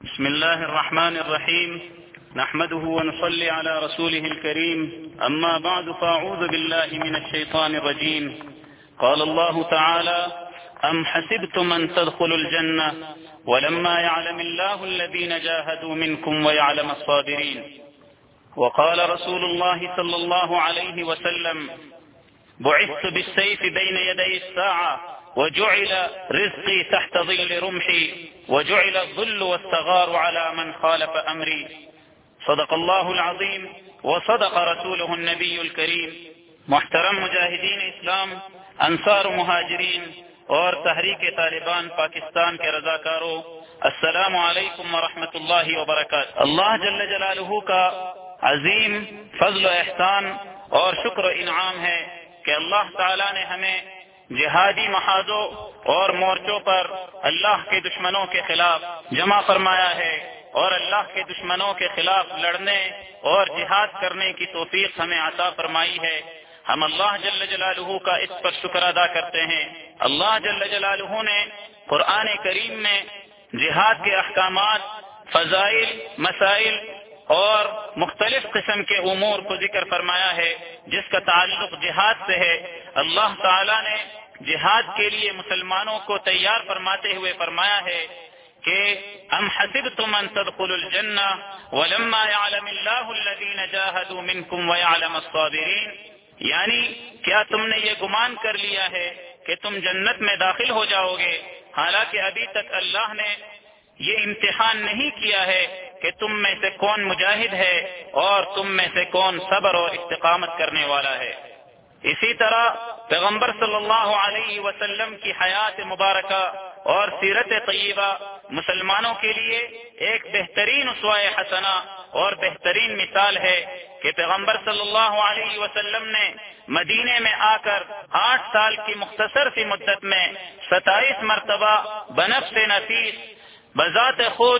بسم الله الرحمن الرحيم نحمده ونصلي على رسوله الكريم أما بعد فأعوذ بالله من الشيطان الرجيم قال الله تعالى أم حسبتم أن تدخلوا الجنة ولما يعلم الله الذين جاهدوا منكم ويعلم الصابرين وقال رسول الله صلى الله عليه وسلم بعثت بالسيف بين يدي الساعة وجعل رزقي تحت ظل رمحي وجعل الذل والصغار على من خالف أمري صدق الله العظيم وصدق رسوله النبي الكريم. محترم مجاہدین اسلام، انصار مہاجرین اور تحریک طالبان پاکستان کے رضاکاروں، السلام علیکم ورحمۃ اللہ وبرکاتہ. اللہ جل جلالہ کا عظیم فضل و احسان اور شکر و انعام ہے کہ اللہ تعالی نے ہمیں جہادی محاذوں اور مورچوں پر اللہ کے دشمنوں کے خلاف جمع فرمایا ہے اور اللہ کے دشمنوں کے خلاف لڑنے اور جہاد کرنے کی توفیق ہمیں عطا فرمائی ہے. ہم اللہ جل جلالہ کا اس پر شکر ادا کرتے ہیں. اللہ جل جلالہ نے قرآن کریم میں جہاد کے احکامات، فضائل، مسائل اور مختلف قسم کے امور کو ذکر فرمایا ہے جس کا تعلق جہاد سے ہے. اللہ تعالی نے جہاد کے لیے مسلمانوں کو تیار فرماتے ہوئے فرمایا ہے کہ ام حسبتم ان تدخلوا الجنہ ولما يعلم اللہ الذین جاہدوا منکم ويعلم الصابرین، یعنی کیا تم نے یہ گمان کر لیا ہے کہ تم جنت میں داخل ہو جاؤ گے حالانکہ ابھی تک اللہ نے یہ امتحان نہیں کیا ہے کہ تم میں سے کون مجاہد ہے اور تم میں سے کون صبر اور استقامت کرنے والا ہے. اسی طرح پیغمبر صلی اللہ علیہ وسلم کی حیات مبارکہ اور سیرت طیبہ مسلمانوں کے لیے ایک بہترین اسوہ حسنہ اور بہترین مثال ہے کہ پیغمبر صلی اللہ علیہ وسلم نے مدینے میں آ کر 8 سال کی مختصر سی مدت میں 27 مرتبہ بنفس نفیس بذات خود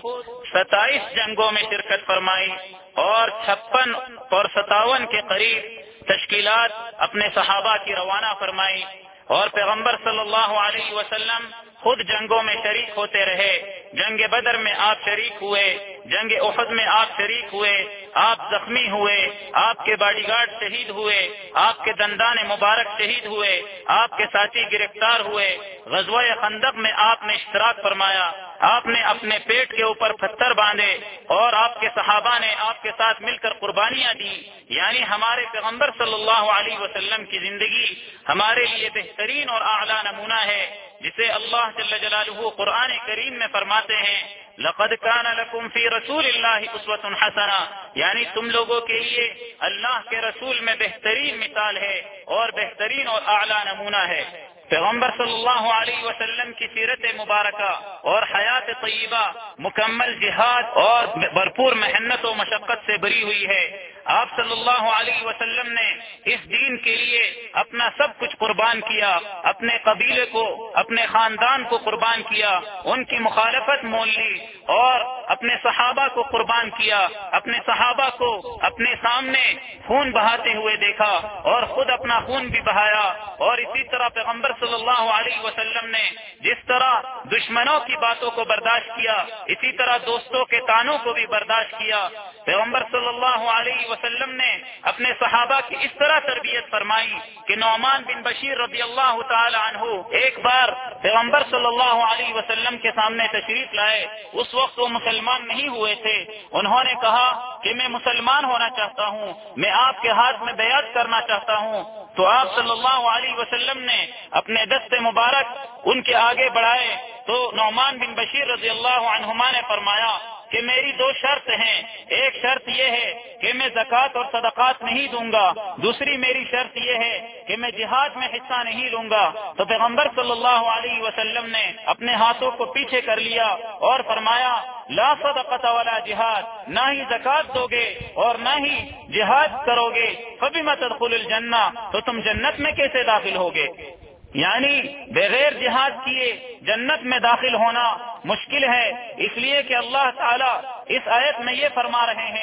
27 جنگوں میں شرکت فرمائی اور 56 اور 57 کے قریب تشکیلات اپنے صحابہ کی روانہ فرمائی اور پیغمبر صلی اللہ علیہ وسلم خود جنگوں میں شریک ہوتے رہے. جنگ بدر میں آپ شریک ہوئے، جنگ احد میں آپ شریک ہوئے، آپ زخمی ہوئے، آپ کے باڈی گارڈ شہید ہوئے، آپ کے دندان مبارک شہید ہوئے، آپ کے ساتھی گرفتار ہوئے. غزوہ خندق میں آپ نے اشتراک فرمایا، آپ نے اپنے پیٹ کے اوپر پتھر باندھے اور آپ کے صحابہ نے آپ کے ساتھ مل کر قربانیاں دی. یعنی ہمارے پیغمبر صلی اللہ علیہ وسلم کی زندگی ہمارے لیے بہترین اور اعلیٰ نمونہ ہے جسے اللہ جل جلالہ قرآن کریم میں فرماتے ہیں لقد کان لکم فی رسول اللہ اسوۃ حسنہ، یعنی تم لوگوں کے لیے اللہ کے رسول میں بہترین مثال ہے اور بہترین اور اعلیٰ نمونہ ہے. پیغمبر صلی اللہ علیہ وسلم کی سیرت مبارکہ اور حیات طیبہ مکمل جہاد اور بھرپور محنت و مشقت سے بری ہوئی ہے. آپ صلی اللہ علیہ وسلم نے اس دین کے لیے اپنا سب کچھ قربان کیا، اپنے قبیلے کو، اپنے خاندان کو قربان کیا، ان کی مخالفت مول لی اور اپنے صحابہ کو قربان کیا، اپنے صحابہ کو اپنے سامنے خون بہاتے ہوئے دیکھا اور خود اپنا خون بھی بہایا. اور اسی طرح پیغمبر صلی اللہ علیہ وسلم نے جس طرح دشمنوں کی باتوں کو برداشت کیا اسی طرح دوستوں کے طعنوں کو بھی برداشت کیا. پیغمبر صلی اللہ علیہ وسلم نے اپنے صحابہ کی اس طرح تربیت فرمائی کہ نعمان بن بشیر رضی اللہ تعالی عنہ ایک بار پیغمبر صلی اللہ علیہ وسلم کے سامنے تشریف لائے. اس وقت وہ مسلمان نہیں ہوئے تھے. انہوں نے کہا کہ میں مسلمان ہونا چاہتا ہوں، میں آپ کے ہاتھ میں بیعت کرنا چاہتا ہوں. تو آپ صلی اللہ علیہ وسلم نے اپنے دست مبارک ان کے آگے بڑھائے تو نعمان بن بشیر رضی اللہ عنہما نے فرمایا کہ میری 2 شرط ہیں. ایک شرط یہ ہے کہ میں زکوٰۃ اور صدقات نہیں دوں گا، دوسری میری شرط یہ ہے کہ میں جہاد میں حصہ نہیں لوں گا. تو پیغمبر صلی اللہ علیہ وسلم نے اپنے ہاتھوں کو پیچھے کر لیا اور فرمایا لا صدقۃ ولا جہاد، نہ ہی زکوٰۃ دو گے اور نہ ہی جہاد کرو گے فبم تدخل الجنہ، تو تم جنت میں کیسے داخل ہوگے؟ یعنی بغیر جہاد کیے جنت میں داخل ہونا مشکل ہے. اس لیے کہ اللہ تعالی اس آیت میں یہ فرما رہے ہیں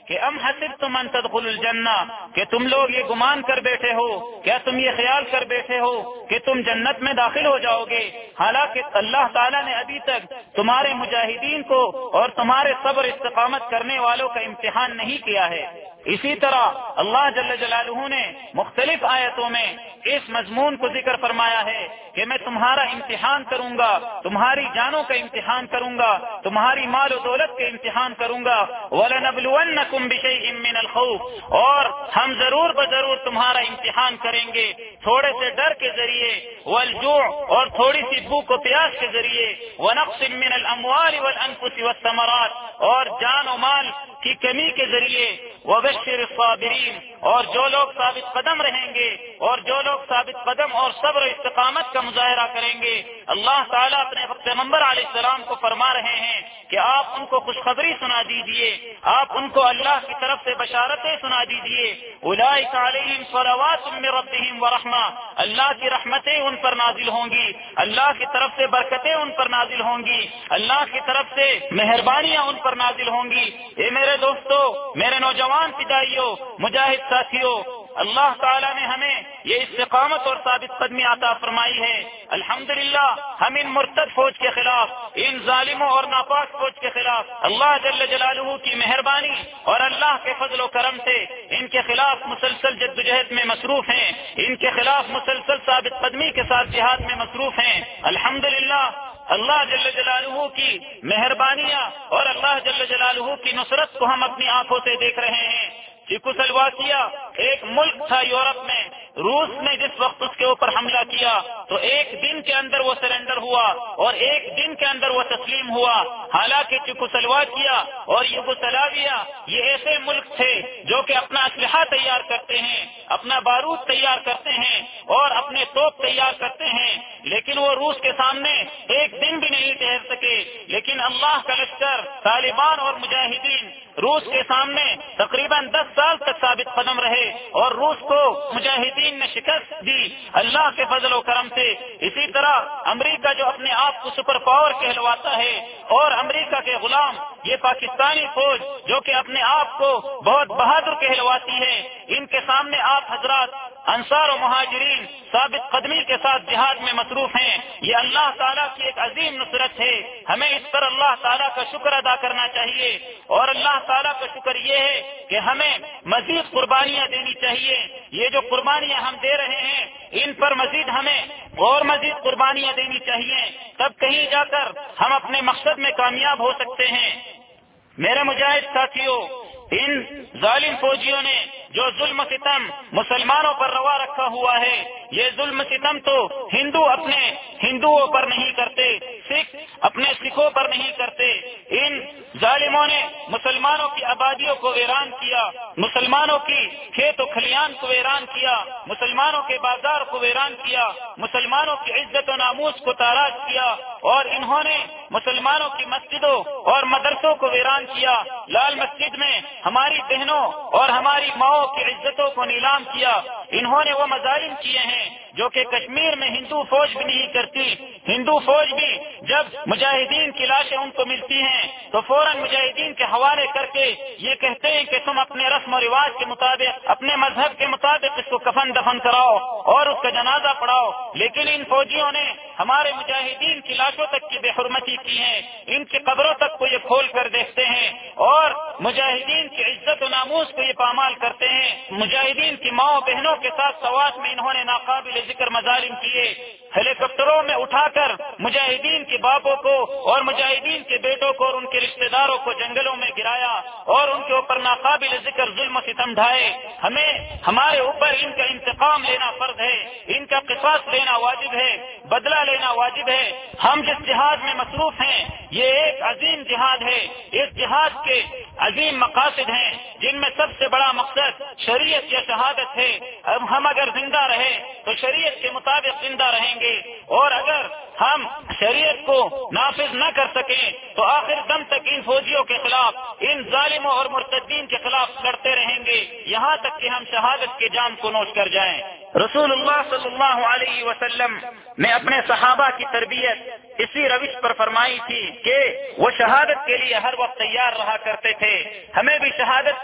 کہ ام حسبتم ان تدخلوا الجنہ، کہ تم لوگ یہ گمان کر بیٹھے ہو، کیا تم یہ خیال کر بیٹھے ہو کہ تم جنت میں داخل ہو جاؤ گے، حالانکہ اللہ تعالیٰ نے ابھی تک تمہارے مجاہدین کو اور تمہارے صبر استقامت کرنے والوں کا امتحان نہیں کیا ہے۔ اسی طرح اللہ جل جلالہ نے مختلف آیتوں میں اس مضمون کو ذکر فرمایا ہے کہ میں تمہارا امتحان کروں گا، تمہاری جانوں کا امتحان کروں گا، تمہاری مال و دولت کا امتحان کروں گا، وَلَنَبْلُوَنَّكُمْ بِشَيْءٍ مِّنَ الْخَوْفِ، اور ہم ضرور بضرور تمہارا امتحان کریں گے تھوڑے سے ڈر کے ذریعے، وَالْجُوعِ، اور تھوڑی سی بھوک و پیاس کے ذریعے، وَنَقْصٍ مِّنَ الْأَمْوَالِ وَالْأَنفُسِ وَالثَّمَرَاتِ، اور جان و مال کی کمی کے ذریعے، وَبَشِّرِ الصَّابِرِينَ، اور جو لوگ ثابت قدم رہیں گے اور جو لوگ ثابت قدم اور صبر و استقامت کا مظاہرہ کریں گے، اللہ تعالیٰ اپنے پیغمبر علیہ السلام کو فرما رہے ہیں کہ آپ ان کو خوشخبری سنا دیجئے، آپ ان کو اللہ کی طرف سے بشارتیں سنا دیجئے، اولئک علیہم صلوات من ربہم ورحمہ، اللہ کی رحمتیں ان پر نازل ہوں گی، اللہ کی طرف سے برکتیں ان پر نازل ہوں گی، اللہ کی طرف سے مہربانیاں ان پر نازل ہوں گی۔ اے میرے دوستو، میرے نوجوان فدائیوں، مجاہد ساتھیوں، اللہ تعالیٰ نے ہمیں یہ استقامت اور ثابت قدمی عطا فرمائی ہے۔ الحمدللہ ہم ان مرتد فوج کے خلاف، ان ظالموں اور ناپاک فوج کے خلاف اللہ جل جلالہ کی مہربانی اور اللہ کے فضل و کرم سے ان کے خلاف مسلسل جدوجہد میں مصروف ہیں، ان کے خلاف مسلسل ثابت قدمی کے ساتھ جہاد میں مصروف ہیں۔ الحمدللہ اللہ جل جلالہ کی مہربانیاں اور اللہ جل جلالہ کی نصرت کو ہم اپنی آنکھوں سے دیکھ رہے ہیں۔ چیکوسلواکیہ ایک ملک تھا یورپ میں، روس نے جس وقت اس کے اوپر حملہ کیا تو ایک دن کے اندر وہ سرنڈر ہوا اور ایک دن کے اندر وہ تسلیم ہوا۔ حالانکہ چیکوسلواکیہ اور یوگوسلاویہ یہ ایسے ملک تھے جو کہ اپنا اسلحہ تیار کرتے ہیں، اپنا بارود تیار کرتے ہیں اور اپنے توپ تیار کرتے ہیں، لیکن وہ روس کے سامنے ایک دن بھی نہیں ٹھہر سکے۔ لیکن اللہ کا لشکر طالبان اور مجاہدین روس کے سامنے تقریباً 10 سال تک ثابت قدم رہے اور روس کو مجاہدین نے شکست دی اللہ کے فضل و کرم سے۔ اسی طرح امریکہ جو اپنے آپ کو سپر پاور کہلواتا ہے اور امریکہ کے غلام یہ پاکستانی فوج جو کہ اپنے آپ کو بہت بہادر کہلواتی ہے، ان کے سامنے آپ حضرات انصار و مہاجرین ثابت قدمی کے ساتھ جہاد میں مصروف ہیں۔ یہ اللہ تعالیٰ کی ایک عظیم نصرت ہے، ہمیں اس پر اللہ تعالیٰ کا شکر ادا کرنا چاہیے، اور اللہ تعالیٰ کا شکر یہ ہے کہ ہمیں مزید قربانیاں دینی چاہیے۔ یہ جو قربانیاں ہم دے رہے ہیں ان پر مزید ہمیں اور مزید قربانیاں دینی چاہیے، تب کہیں جا کر ہم اپنے مقصد میں کامیاب ہو سکتے ہیں۔ میرے مجاہد ساتھیوں، ان ظالم فوجیوں نے جو ظلم و ستم مسلمانوں پر روا رکھا ہوا ہے، یہ ظلم و ستم تو ہندو اپنے ہندوؤں پر نہیں کرتے، سکھ اپنے سکھوں پر نہیں کرتے۔ ان ظالموں نے مسلمانوں کی آبادیوں کو ویران کیا، مسلمانوں کی کھیت و کھلیان کو ویران کیا، مسلمانوں کے بازار کو ویران کیا، مسلمانوں کی عزت و ناموس کو تاراج کیا، اور انہوں نے مسلمانوں کی مسجدوں اور مدرسوں کو ویران کیا۔ لال مسجد میں ہماری بہنوں اور ہماری ماؤں کی عزتوں کو نیلام کیا۔ انہوں نے وہ مظالم کیے ہیں جو کہ کشمیر میں ہندو فوج بھی نہیں کرتی۔ ہندو فوج بھی جب مجاہدین کی لاشیں ان کو ملتی ہیں تو فوراً مجاہدین کے حوالے کر کے یہ کہتے ہیں کہ تم اپنے رسم و رواج کے مطابق، اپنے مذہب کے مطابق اس کو کفن دفن کراؤ اور اس کا جنازہ پڑھاؤ۔ لیکن ان فوجیوں نے ہمارے مجاہدین کی لاشوں تک کی بے حرمتی کی ہے، ان کی قبروں تک کو یہ کھول کر دیکھتے ہیں اور مجاہدین کی عزت و ناموس کو یہ پامال کرتے ہیں۔ مجاہدین کی ماؤں بہنوں کے ساتھ سوات میں انہوں نے ناقابل ذکر مظالم کیے، ہیلی کاپٹروں میں اٹھا کر مجاہدین کے باپوں کو اور مجاہدین کے بیٹوں کو اور ان کے رشتہ داروں کو جنگلوں میں گرایا اور ان کے اوپر ناقابل ذکر ظلم و ستم ڈھائے۔ ہمیں ہمارے اوپر ان کا انتقام لینا فرض ہے، ان کا قصاص لینا واجب ہے، بدلہ لینا واجب ہے۔ ہم جس جہاد میں مصروف ہیں یہ ایک عظیم جہاد ہے، اس جہاد کے عظیم مقاصد ہیں جن میں سب سے بڑا مقصد شریعت یا شہادت ہے۔ اب ہم اگر زندہ رہے تو شریعت کے مطابق زندہ رہیں گے، اور اگر ہم شریعت کو نافذ نہ کر سکیں تو آخر دم تک ان فوجیوں کے خلاف، ان ظالموں اور مرتدین کے خلاف لڑتے رہیں گے یہاں تک کہ ہم شہادت کے جام کو نوش کر جائیں۔ رسول اللہ صلی اللہ علیہ وسلم نے اپنے صحابہ کی تربیت اسی روش پر فرمائی تھی کہ وہ شہادت کے لیے ہر وقت تیار رہا کرتے تھے۔ ہمیں بھی شہادت کے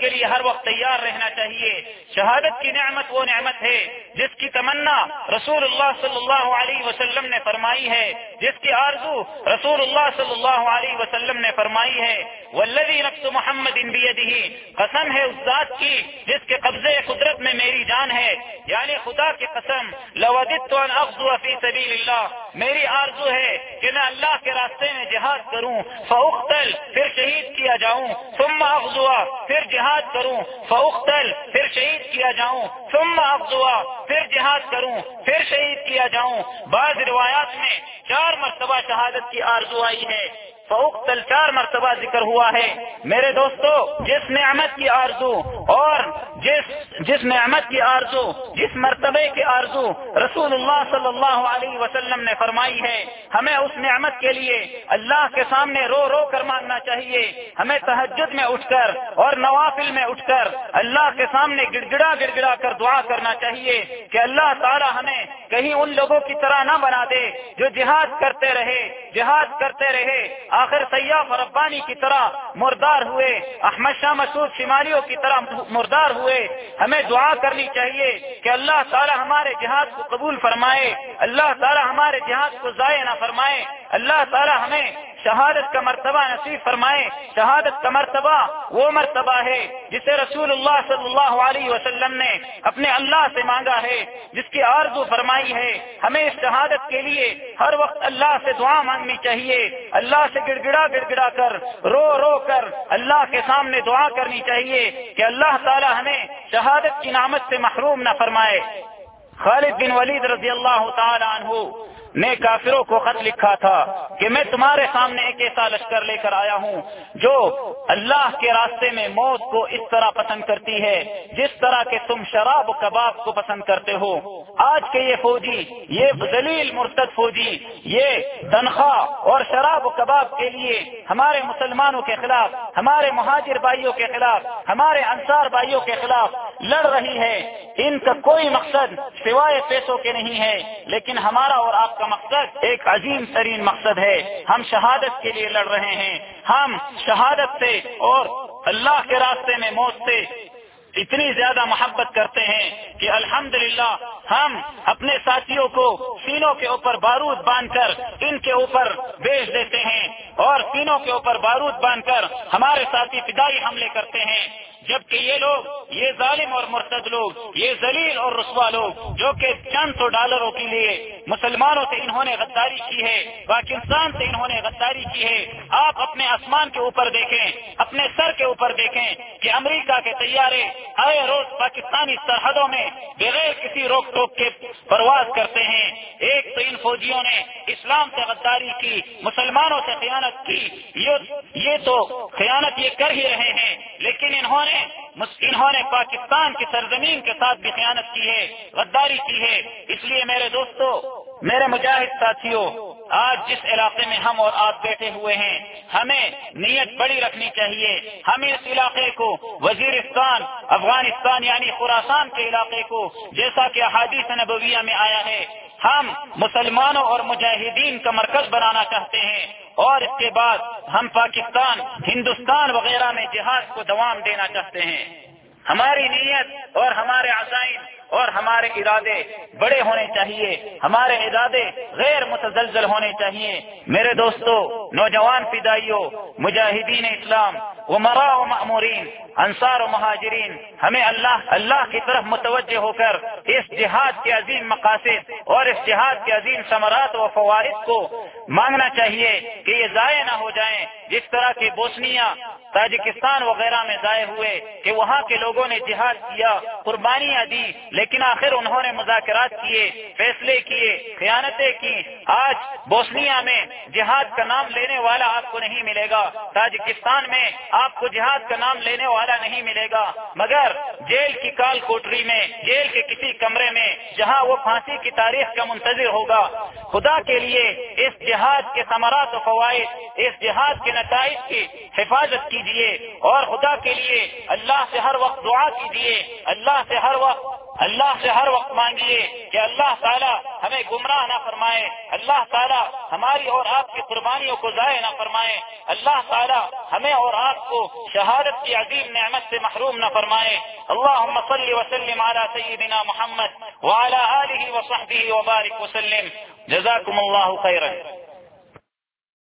کے لیے ہر وقت تیار رہنا چاہیے۔ شہادت کی نعمت وہ نعمت ہے جس کی تمنا رسول اللہ صلی اللہ علیہ وسلم نے فرمائی ہے، جس کی آرزو رسول اللہ صلی اللہ علیہ وسلم نے فرمائی ہے۔ والذی نفس محمد بیدہ، قسم ہے اس ذات کی جس کے قبضے قدرت میں میری جان ہے، یعنی خدا کی قسم، لوددت ان اغزو فی سبیل اللہ، میری آرزو ہے کہ میں اللہ کے راستے میں جہاد کروں، فاقتل، پھر شہید کیا جاؤں، ثم اغزو، پھر جہاد کروں، فاقتل، پھر شہید کیا جاؤں، ثم اغزو، پھر جہاد کروں، پھر شہید کیا جاؤں۔ بعض روایات میں 4 مرتبہ شہادت کی آرزو آئی ہے، فاقتل 4 مرتبہ ذکر ہوا ہے۔ میرے دوستو، جس نعمت کی آرزو اور جس نعمت کی آرزو، جس مرتبے کی آرزو رسول اللہ صلی اللہ علیہ وسلم نے فرمائی ہے، ہمیں اس نعمت کے لیے اللہ کے سامنے رو رو کر مانگنا چاہیے۔ ہمیں تہجد میں اٹھ کر اور نوافل میں اٹھ کر اللہ کے سامنے گڑ گڑا کر دعا کرنا چاہیے کہ اللہ تعالی ہمیں کہیں ان لوگوں کی طرح نہ بنا دے جو جہاد کرتے رہے آخر سیاف ربانی کی طرح مردار ہوئے، احمد شاہ مسعود شمالیوں کی طرح مردار ہوئے۔ ہمیں دعا کرنی چاہیے کہ اللہ تعالی ہمارے جہاد کو قبول فرمائے، اللہ تعالی ہمارے جہاد کو ضائع نہ فرمائے، اللہ تعالی ہمیں شہادت کا مرتبہ نصیب فرمائے۔ شہادت کا مرتبہ وہ مرتبہ ہے جسے رسول اللہ صلی اللہ علیہ وسلم نے اپنے اللہ سے مانگا ہے، جس کی آرزو فرمائی ہے۔ ہمیں اس شہادت کے لیے ہر وقت اللہ سے دعا مانگنی چاہیے، اللہ سے گڑ گڑا کر رو کر اللہ کے سامنے دعا کرنی چاہیے کہ اللہ تعالی ہمیں شہادت کی نعمت سے محروم نہ فرمائے۔ خالد بن ولید رضی اللہ تعالی عنہ نے کافروں کو خط لکھا تھا کہ میں تمہارے سامنے ایک ایسا لشکر لے کر آیا ہوں جو اللہ کے راستے میں موت کو اس طرح پسند کرتی ہے جس طرح کہ تم شراب و کباب کو پسند کرتے ہو۔ آج کے یہ فوجی، یہ ذلیل مرتد فوجی، یہ تنخواہ اور شراب و کباب کے لیے ہمارے مسلمانوں کے خلاف، ہمارے مہاجر بھائیوں کے خلاف، ہمارے انصار بھائیوں کے خلاف لڑ رہی ہے۔ ان کا کوئی مقصد سوائے پیسوں کے نہیں ہے، لیکن ہمارا اور آپ کا مقصد ایک عظیم ترین مقصد ہے۔ ہم شہادت کے لیے لڑ رہے ہیں، ہم شہادت سے اور اللہ کے راستے میں موت سے اتنی زیادہ محبت کرتے ہیں کہ الحمدللہ ہم اپنے ساتھیوں کو سینوں کے اوپر بارود باندھ کر ان کے اوپر بیچ دیتے ہیں، اور سینوں کے اوپر بارود باندھ کر ہمارے ساتھی فدائی حملے کرتے ہیں، جبکہ یہ لوگ، یہ ظالم اور مرتد لوگ، یہ ذلیل اور رسوا لوگ جو کہ چند سو ڈالروں کے لیے مسلمانوں سے انہوں نے غداری کی ہے، پاکستان سے انہوں نے غداری کی ہے۔ آپ اپنے آسمان کے اوپر دیکھیں، اپنے سر کے اوپر دیکھیں کہ امریکہ کے طیارے آئے روز پاکستانی سرحدوں میں بغیر کسی روک ٹوک کے پرواز کرتے ہیں۔ ایک تو ان فوجیوں نے اسلام سے غداری کی، مسلمانوں سے خیانت کی، یہ تو خیانت یہ کر ہی رہے ہیں، لیکن انہوں نے پاکستان کی سرزمین کے ساتھ بھی خیانت کی ہے، غداری کی ہے۔ اس لیے میرے دوستو، میرے مجاہد ساتھیوں، آج جس علاقے میں ہم اور آپ بیٹھے ہوئے ہیں، ہمیں نیت بڑی رکھنی چاہیے۔ ہم اس علاقے کو وزیرستان، افغانستان یعنی خراسان کے علاقے کو، جیسا کہ احادیث نبویہ میں آیا ہے، ہم مسلمانوں اور مجاہدین کا مرکز بنانا چاہتے ہیں، اور اس کے بعد ہم پاکستان، ہندوستان وغیرہ میں جہاد کو دوام دینا چاہتے ہیں۔ ہماری نیت اور ہمارے عزائم اور ہمارے ارادے بڑے ہونے چاہیے، ہمارے ارادے غیر متزلزل ہونے چاہیے۔ میرے دوستو، نوجوان فدائیوں، مجاہدین اسلام، امراء و مأمورین، انصار و مہاجرین، ہمیں اللہ کی طرف متوجہ ہو کر اس جہاد کے عظیم مقاصد اور اس جہاد کے عظیم ثمرات و فوائد کو مانگنا چاہیے کہ یہ ضائع نہ ہو جائیں، جس طرح کے بوسنیا، تاجکستان وغیرہ میں ضائع ہوئے کہ وہاں کے لوگوں نے جہاد کیا، قربانیاں دی، لیکن آخر انہوں نے مذاکرات کیے، فیصلے کیے، خیانتیں کی۔ آج بوسنیا میں جہاد کا نام لینے والا آپ کو نہیں ملے گا، تاجکستان میں آپ کو جہاد کا نام لینے والا نہیں ملے گا، مگر جیل کی کال کوٹری میں، جیل کے کسی کمرے میں جہاں وہ پھانسی کی تاریخ کا منتظر ہوگا۔ خدا کے لیے اس جہاد کے ثمرات و فوائد، اس جہاد کے نتائج کی حفاظت کیجیے، اور خدا کے لیے اللہ سے ہر وقت دعا کیجیے، اللہ سے ہر وقت اللہ سے ہر وقت مانگیے کہ اللہ تعالیٰ ہمیں گمراہ نہ فرمائے، اللہ تعالیٰ ہماری اور آپ کی قربانیوں کو ضائع نہ فرمائے، اللہ تعالیٰ ہمیں اور آپ کو شہادت کی عظیم نعمت سے محروم نہ فرمائے۔ اللہم صل وسلم علی سیدنا محمد وعلی آلہ وصحبہ وبارک وسلم۔ جزاکم اللہ خیرا۔